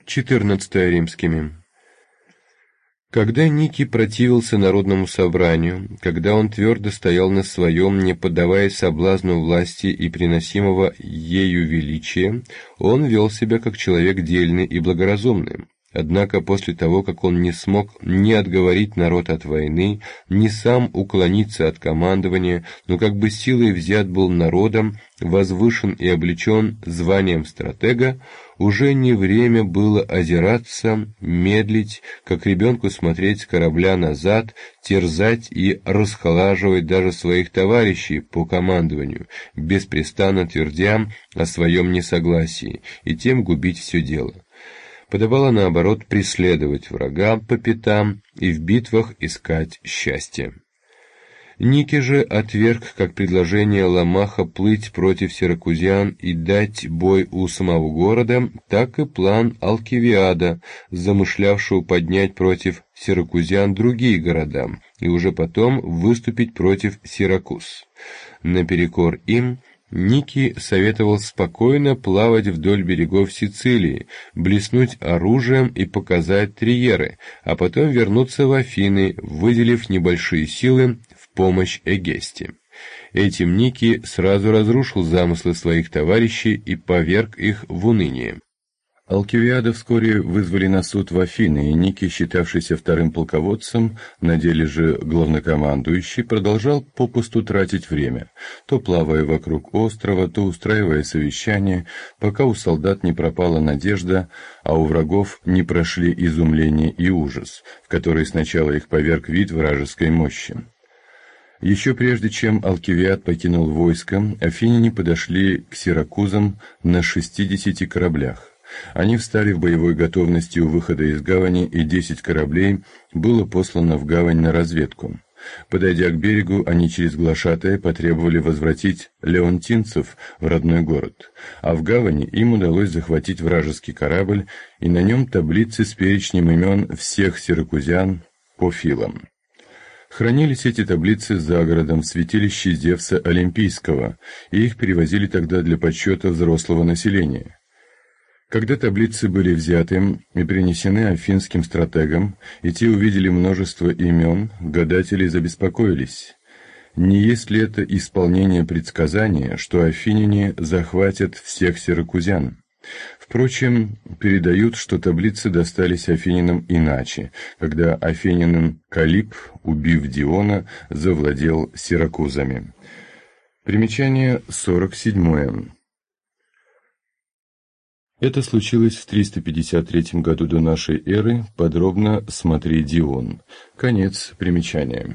14 римскими. Когда Ники противился народному собранию, когда он твердо стоял на своем, не поддаваясь соблазну власти и приносимого ею величия, он вел себя как человек дельный и благоразумный. Однако после того, как он не смог ни отговорить народ от войны, ни сам уклониться от командования, но как бы силой взят был народом, возвышен и облечен званием стратега, уже не время было озираться, медлить, как ребенку смотреть с корабля назад, терзать и расхолаживать даже своих товарищей по командованию, беспрестанно твердя о своем несогласии, и тем губить все дело. Подобало, наоборот, преследовать врага по пятам и в битвах искать счастье. Ники же отверг как предложение Ламаха плыть против сиракузян и дать бой у самого города, так и план Алкивиада, замышлявшего поднять против сиракузян другие города и уже потом выступить против Сиракуз. Наперекор им Ники советовал спокойно плавать вдоль берегов Сицилии, блеснуть оружием и показать триеры, а потом вернуться в Афины, выделив небольшие силы в помощь Эгесте. Этим Ники сразу разрушил замыслы своих товарищей и поверг их в уныние. Алкивиада вскоре вызвали на суд в Афины, и Ники, считавшийся вторым полководцем, на деле же главнокомандующий, продолжал попусту тратить время, то плавая вокруг острова, то устраивая совещания, пока у солдат не пропала надежда, а у врагов не прошли изумление и ужас, в который сначала их поверг вид вражеской мощи. Еще прежде чем Алкивиад покинул войско, афиняне подошли к Сиракузам на 60 кораблях. Они встали в боевой готовности у выхода из гавани, и 10 кораблей было послано в гавань на разведку. Подойдя к берегу, они через глашатая потребовали возвратить леонтинцев в родной город, а в гавани им удалось захватить вражеский корабль и на нем таблицы с перечнем имен всех сиракузян по филам. Хранились эти таблицы за городом в святилище Зевса Олимпийского, и их перевозили тогда для подсчета взрослого населения. Когда таблицы были взяты и принесены афинским стратегам, и те увидели множество имен, гадатели забеспокоились. Не есть ли это исполнение предсказания, что афиняне захватят всех сиракузян? Впрочем, передают, что таблицы достались афинянам иначе, когда афинянин Калип, убив Диона, завладел Сиракузами. Примечание 47. Это случилось в 353 году до нашей эры, подробно смотри Дион. Конец примечания.